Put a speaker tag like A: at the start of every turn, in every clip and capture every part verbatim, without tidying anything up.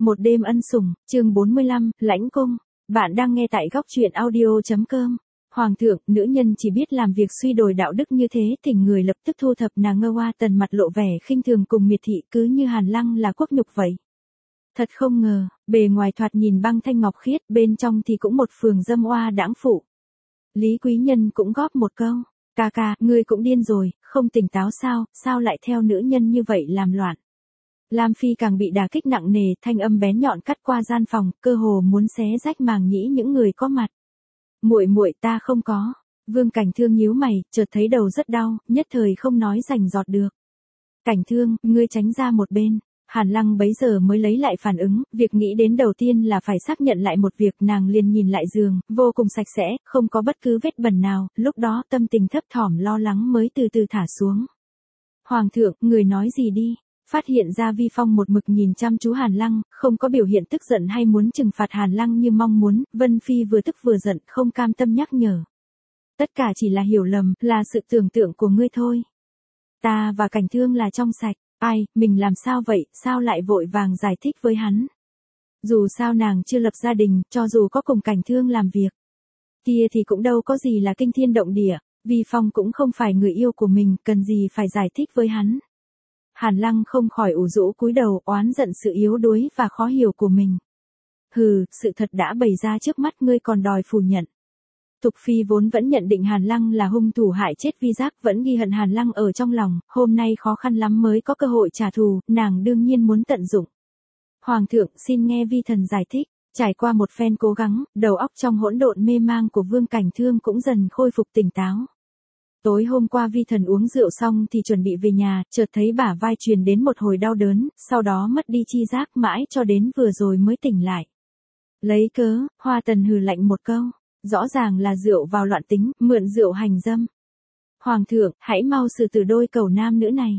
A: Một đêm ân sủng, chương bốn mươi lăm, lãnh cung. Bạn đang nghe tại góc truyện audio.com. Hoàng thượng, nữ nhân chỉ biết làm việc suy đồi đạo đức như thế, thỉnh người lập tức thu thập nàng Ngơ Oa. Tần mặt lộ vẻ khinh thường cùng miệt thị, cứ như Hàn Lăng là quốc nhục vậy. Thật không ngờ, bề ngoài thoạt nhìn băng thanh ngọc khiết, bên trong thì cũng một phường dâm oa đãng phụ. Lý Quý Nhân cũng góp một câu, ca ca, ngươi cũng điên rồi, không tỉnh táo sao, sao lại theo nữ nhân như vậy làm loạn. Lam Phi càng bị đả kích nặng nề, thanh âm bén nhọn cắt qua gian phòng, cơ hồ muốn xé rách màng nhĩ những người có mặt. Muội muội, ta không có. Vương Cảnh Thương nhíu mày, chợt thấy đầu rất đau, nhất thời không nói rành rọt được. Cảnh Thương, ngươi tránh ra một bên. Hàn Lăng bấy giờ mới lấy lại phản ứng, việc nghĩ đến đầu tiên là phải xác nhận lại một việc. Nàng liền nhìn lại giường, vô cùng sạch sẽ, không có bất cứ vết bẩn nào, lúc đó tâm tình thấp thỏm lo lắng mới từ từ thả xuống. Hoàng thượng, người nói gì đi? Phát hiện ra Vi Phong một mực nhìn chăm chú Hàn Lăng, không có biểu hiện tức giận hay muốn trừng phạt Hàn Lăng như mong muốn, Vân Phi vừa tức vừa giận, không cam tâm nhắc nhở. Tất cả chỉ là hiểu lầm, là sự tưởng tượng của ngươi thôi. Ta và Cảnh Thương là trong sạch, ai, mình làm sao vậy, sao lại vội vàng giải thích với hắn. Dù sao nàng chưa lập gia đình, cho dù có cùng Cảnh Thương làm việc. Kia thì cũng đâu có gì là kinh thiên động địa, Vi Phong cũng không phải người yêu của mình, cần gì phải giải thích với hắn. Hàn Lăng không khỏi ủ rũ cúi đầu, oán giận sự yếu đuối và khó hiểu của mình. Hừ, sự thật đã bày ra trước mắt, ngươi còn đòi phủ nhận. Thục Phi vốn vẫn nhận định Hàn Lăng là hung thủ hại chết Vi Giác, vẫn ghi hận Hàn Lăng ở trong lòng, hôm nay khó khăn lắm mới có cơ hội trả thù, nàng đương nhiên muốn tận dụng. Hoàng thượng, xin nghe Vi thần giải thích. Trải qua một phen cố gắng, đầu óc trong hỗn độn mê mang của Vương Cảnh Thương cũng dần khôi phục tỉnh táo. Tối hôm qua Vi thần uống rượu xong thì chuẩn bị về nhà, chợt thấy bả vai truyền đến một hồi đau đớn, sau đó mất đi chi giác mãi cho đến vừa rồi mới tỉnh lại. Lấy cớ, Hoa Tần hừ lạnh một câu, rõ ràng là rượu vào loạn tính, mượn rượu hành dâm. Hoàng thượng, hãy mau xử tử đôi cầu nam nữ này.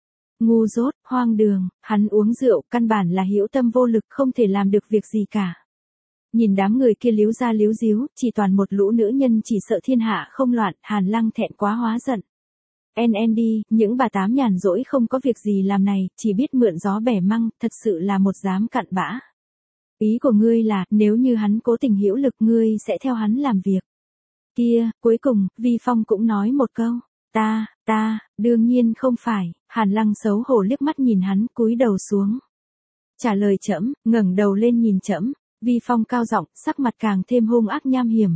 A: Ngu dốt, hoang đường, hắn uống rượu, căn bản là hữu tâm vô lực, không thể làm được việc gì cả. Nhìn đám người kia líu ra líu díu, chỉ toàn một lũ nữ nhân chỉ sợ thiên hạ không loạn, Hàn Lăng thẹn quá hóa giận. En en đi, những bà tám nhàn rỗi không có việc gì làm này, chỉ biết mượn gió bẻ măng, thật sự là một dám cặn bã. Ý của ngươi là, nếu như hắn cố tình hữu lực ngươi sẽ theo hắn làm việc. Kia, cuối cùng, Vi Phong cũng nói một câu, ta, ta, đương nhiên không phải, Hàn Lăng xấu hổ liếc mắt nhìn hắn, cúi đầu xuống. Trả lời trẫm, ngẩng đầu lên nhìn trẫm. Vi Phong cao giọng, sắc mặt càng thêm hung ác nham hiểm.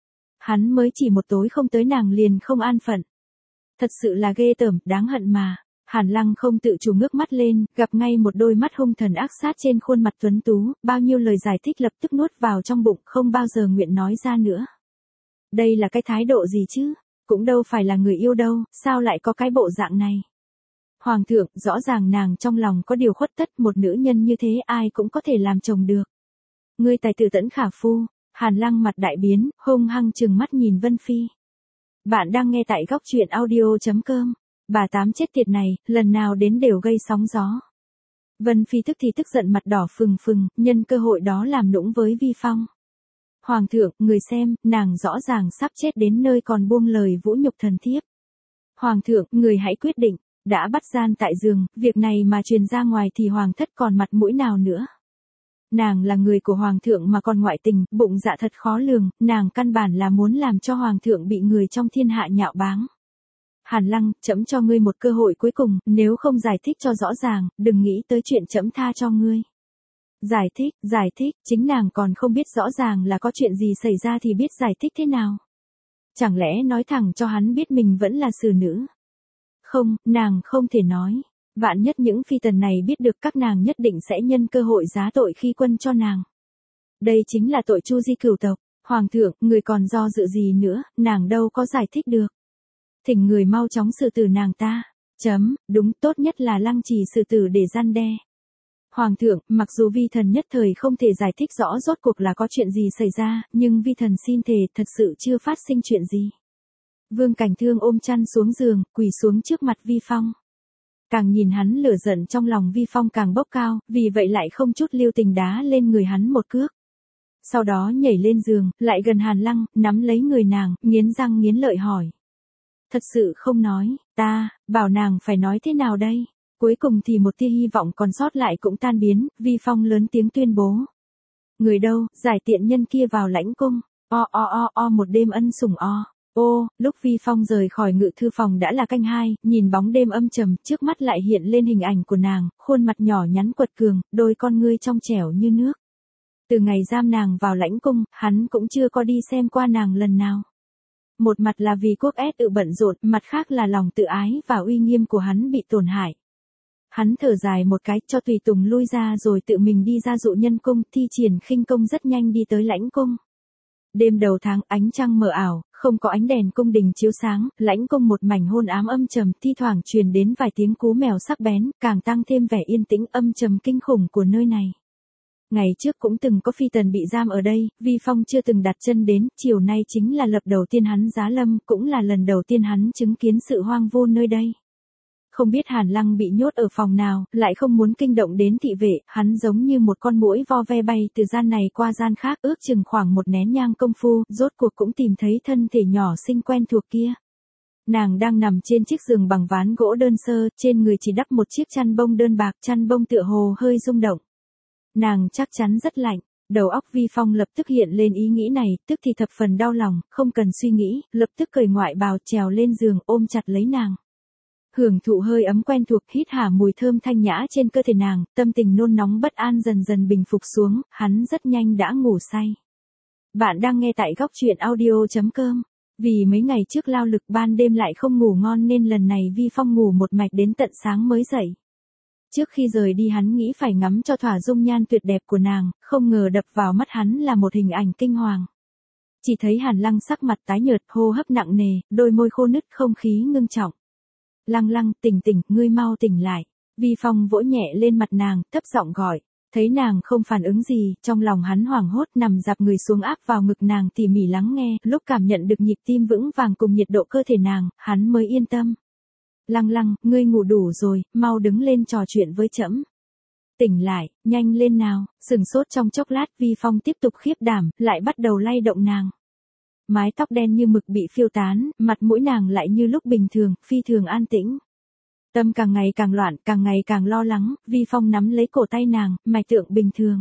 A: Hắn mới chỉ một tối không tới nàng liền không an phận. Thật sự là ghê tởm, đáng hận mà. Hàn Lăng không tự chủ ngước mắt lên, gặp ngay một đôi mắt hung thần ác sát trên khuôn mặt tuấn tú, bao nhiêu lời giải thích lập tức nuốt vào trong bụng, không bao giờ nguyện nói ra nữa. Đây là cái thái độ gì chứ? Cũng đâu phải là người yêu đâu, sao lại có cái bộ dạng này? Hoàng thượng, rõ ràng nàng trong lòng có điều khuất tất, một nữ nhân như thế ai cũng có thể làm chồng được. Ngươi tài tử tẫn khả phu. Hàn Lăng mặt đại biến, hung hăng trừng mắt nhìn Vân Phi. Bạn đang nghe tại góc truyện audio.com. Bà tám chết tiệt này, lần nào đến đều gây sóng gió. Vân Phi tức thì tức giận mặt đỏ phừng phừng, nhân cơ hội đó làm nũng với Vi Phong. Hoàng thượng, người xem, nàng rõ ràng sắp chết đến nơi còn buông lời vũ nhục thần thiếp. Hoàng thượng, người hãy quyết định, đã bắt gian tại giường, việc này mà truyền ra ngoài thì hoàng thất còn mặt mũi nào nữa. Nàng là người của hoàng thượng mà còn ngoại tình, bụng dạ thật khó lường, nàng căn bản là muốn làm cho hoàng thượng bị người trong thiên hạ nhạo báng. Hàn Lăng, trẫm cho ngươi một cơ hội cuối cùng, nếu không giải thích cho rõ ràng, đừng nghĩ tới chuyện trẫm tha cho ngươi. Giải thích, giải thích, chính nàng còn không biết rõ ràng là có chuyện gì xảy ra thì biết giải thích thế nào. Chẳng lẽ nói thẳng cho hắn biết mình vẫn là xử nữ? Không, nàng không thể nói. Vạn nhất những phi tần này biết được các nàng nhất định sẽ nhân cơ hội giá tội khi quân cho nàng. Đây chính là tội chu di cửu tộc. Hoàng thượng, người còn do dự gì nữa, nàng đâu có giải thích được. Thỉnh người mau chóng xử tử nàng ta. Chấm, đúng, tốt nhất là lăng trì xử tử để răn đe. Hoàng thượng, mặc dù vi thần nhất thời không thể giải thích rõ rốt cuộc là có chuyện gì xảy ra, nhưng vi thần xin thề thật sự chưa phát sinh chuyện gì. Vương Cảnh Thương ôm chăn xuống giường, quỳ xuống trước mặt Vi Phong. Càng nhìn hắn lửa giận trong lòng Vi Phong càng bốc cao, vì vậy lại không chút lưu tình đá lên người hắn một cước. Sau đó nhảy lên giường, lại gần Hàn Lăng, nắm lấy người nàng, nghiến răng nghiến lợi hỏi. Thật sự không nói, ta, bảo nàng phải nói thế nào đây? Cuối cùng thì một tia hy vọng còn sót lại cũng tan biến, Vi Phong lớn tiếng tuyên bố. Người đâu, giải tiện nhân kia vào lãnh cung. O o o o một đêm ân sủng o. Ô, lúc Vi Phong rời khỏi ngự thư phòng đã là canh hai, nhìn bóng đêm âm trầm, trước mắt lại hiện lên hình ảnh của nàng, khuôn mặt nhỏ nhắn quật cường, đôi con ngươi trong trẻo như nước. Từ ngày giam nàng vào lãnh cung, hắn cũng chưa có đi xem qua nàng lần nào. Một mặt là vì quốc ét tự bận rộn, mặt khác là lòng tự ái và uy nghiêm của hắn bị tổn hại. Hắn thở dài một cái, cho tùy tùng lui ra rồi tự mình đi ra dụ nhân cung, thi triển khinh công rất nhanh đi tới lãnh cung. Đêm đầu tháng, ánh trăng mờ ảo, không có ánh đèn cung đình chiếu sáng, lãnh cung một mảnh hôn ám âm trầm, thi thoảng truyền đến vài tiếng cú mèo sắc bén, càng tăng thêm vẻ yên tĩnh âm trầm kinh khủng của nơi này. Ngày trước cũng từng có phi tần bị giam ở đây, Vi Phong chưa từng đặt chân đến, chiều nay chính là lập đầu tiên hắn giá lâm, cũng là lần đầu tiên hắn chứng kiến sự hoang vu nơi đây. Không biết Hàn Lăng bị nhốt ở phòng nào, lại không muốn kinh động đến thị vệ, hắn giống như một con muỗi vo ve bay từ gian này qua gian khác, ước chừng khoảng một nén nhang công phu, rốt cuộc cũng tìm thấy thân thể nhỏ xinh quen thuộc kia. Nàng đang nằm trên chiếc giường bằng ván gỗ đơn sơ, trên người chỉ đắp một chiếc chăn bông đơn bạc, chăn bông tựa hồ hơi rung động. Nàng chắc chắn rất lạnh. Đầu óc Vi Phong lập tức hiện lên ý nghĩ này, tức thì thập phần đau lòng, không cần suy nghĩ, lập tức cởi ngoại bào trèo lên giường ôm chặt lấy nàng. Hưởng thụ hơi ấm quen thuộc, hít hà mùi thơm thanh nhã trên cơ thể nàng, tâm tình nôn nóng bất an dần dần bình phục xuống, hắn rất nhanh đã ngủ say. Bạn đang nghe tại góc truyện audio chấm com. Vì mấy ngày trước lao lực ban đêm lại không ngủ ngon nên lần này Vi Phong ngủ một mạch đến tận sáng mới dậy. Trước khi rời đi hắn nghĩ phải ngắm cho thỏa dung nhan tuyệt đẹp của nàng, không ngờ đập vào mắt hắn là một hình ảnh kinh hoàng. Chỉ thấy Hàn Lăng sắc mặt tái nhợt, hô hấp nặng nề, đôi môi khô nứt, không khí ngưng trọng. Lăng Lăng, tỉnh tỉnh, ngươi mau tỉnh lại. Vi Phong vỗ nhẹ lên mặt nàng, thấp giọng gọi. Thấy nàng không phản ứng gì, trong lòng hắn hoảng hốt nằm dạp người xuống áp vào ngực nàng tỉ mỉ lắng nghe, lúc cảm nhận được nhịp tim vững vàng cùng nhiệt độ cơ thể nàng, hắn mới yên tâm. Lăng Lăng, ngươi ngủ đủ rồi, mau đứng lên trò chuyện với trẫm. Tỉnh lại, nhanh lên nào. Sừng sốt trong chốc lát, Vi Phong tiếp tục khiếp đảm, lại bắt đầu lay động nàng. Mái tóc đen như mực bị phiêu tán, mặt mũi nàng lại như lúc bình thường, phi thường an tĩnh. Tâm càng ngày càng loạn, càng ngày càng lo lắng, Vi Phong nắm lấy cổ tay nàng, mạch tượng bình thường.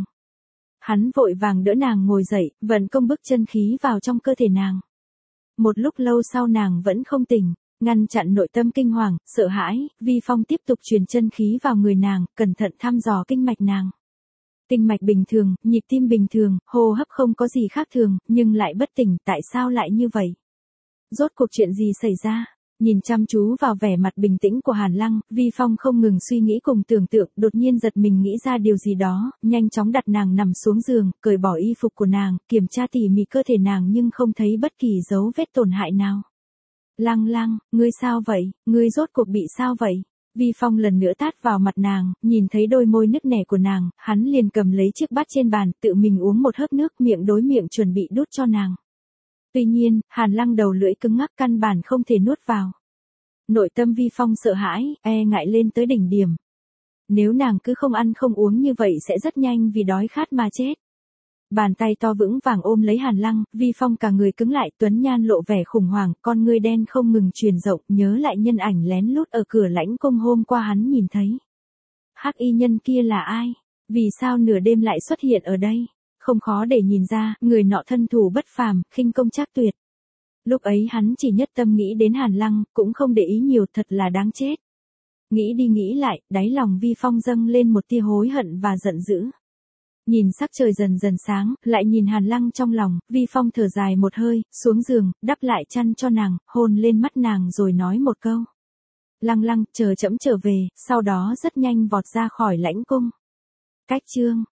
A: Hắn vội vàng đỡ nàng ngồi dậy, vận công bức chân khí vào trong cơ thể nàng. Một lúc lâu sau nàng vẫn không tỉnh, ngăn chặn nội tâm kinh hoàng, sợ hãi, Vi Phong tiếp tục truyền chân khí vào người nàng, cẩn thận thăm dò kinh mạch nàng. Kinh mạch bình thường, nhịp tim bình thường, hô hấp không có gì khác thường, nhưng lại bất tỉnh, tại sao lại như vậy? Rốt cuộc chuyện gì xảy ra? Nhìn chăm chú vào vẻ mặt bình tĩnh của Hàn Lăng, Vi Phong không ngừng suy nghĩ cùng tưởng tượng, đột nhiên giật mình nghĩ ra điều gì đó, nhanh chóng đặt nàng nằm xuống giường, cởi bỏ y phục của nàng, kiểm tra tỉ mỉ cơ thể nàng nhưng không thấy bất kỳ dấu vết tổn hại nào. Lăng Lăng, ngươi sao vậy, ngươi rốt cuộc bị sao vậy? Vi Phong lần nữa tát vào mặt nàng, nhìn thấy đôi môi nứt nẻ của nàng, hắn liền cầm lấy chiếc bát trên bàn, tự mình uống một hớp nước, miệng đối miệng chuẩn bị đút cho nàng. Tuy nhiên, Hàn Lăng đầu lưỡi cứng ngắc căn bản không thể nuốt vào. Nội tâm Vi Phong sợ hãi, e ngại lên tới đỉnh điểm. Nếu nàng cứ không ăn không uống như vậy sẽ rất nhanh vì đói khát mà chết. Bàn tay to vững vàng ôm lấy Hàn Lăng, Vi Phong cả người cứng lại, tuấn nhan lộ vẻ khủng hoảng, con ngươi đen không ngừng truyền rộng, nhớ lại nhân ảnh lén lút ở cửa lãnh cung hôm qua hắn nhìn thấy. Hắc y nhân kia là ai? Vì sao nửa đêm lại xuất hiện ở đây? Không khó để nhìn ra, người nọ thân thủ bất phàm, khinh công trác tuyệt. Lúc ấy hắn chỉ nhất tâm nghĩ đến Hàn Lăng, cũng không để ý nhiều, thật là đáng chết. Nghĩ đi nghĩ lại, đáy lòng Vi Phong dâng lên một tia hối hận và giận dữ. Nhìn sắc trời dần dần sáng, lại nhìn Hàn Lăng trong lòng, Vi Phong thở dài một hơi, xuống giường, đắp lại chăn cho nàng, hôn lên mắt nàng rồi nói một câu. Lăng Lăng, chờ trẫm trở về, sau đó rất nhanh vọt ra khỏi lãnh cung. Cách chương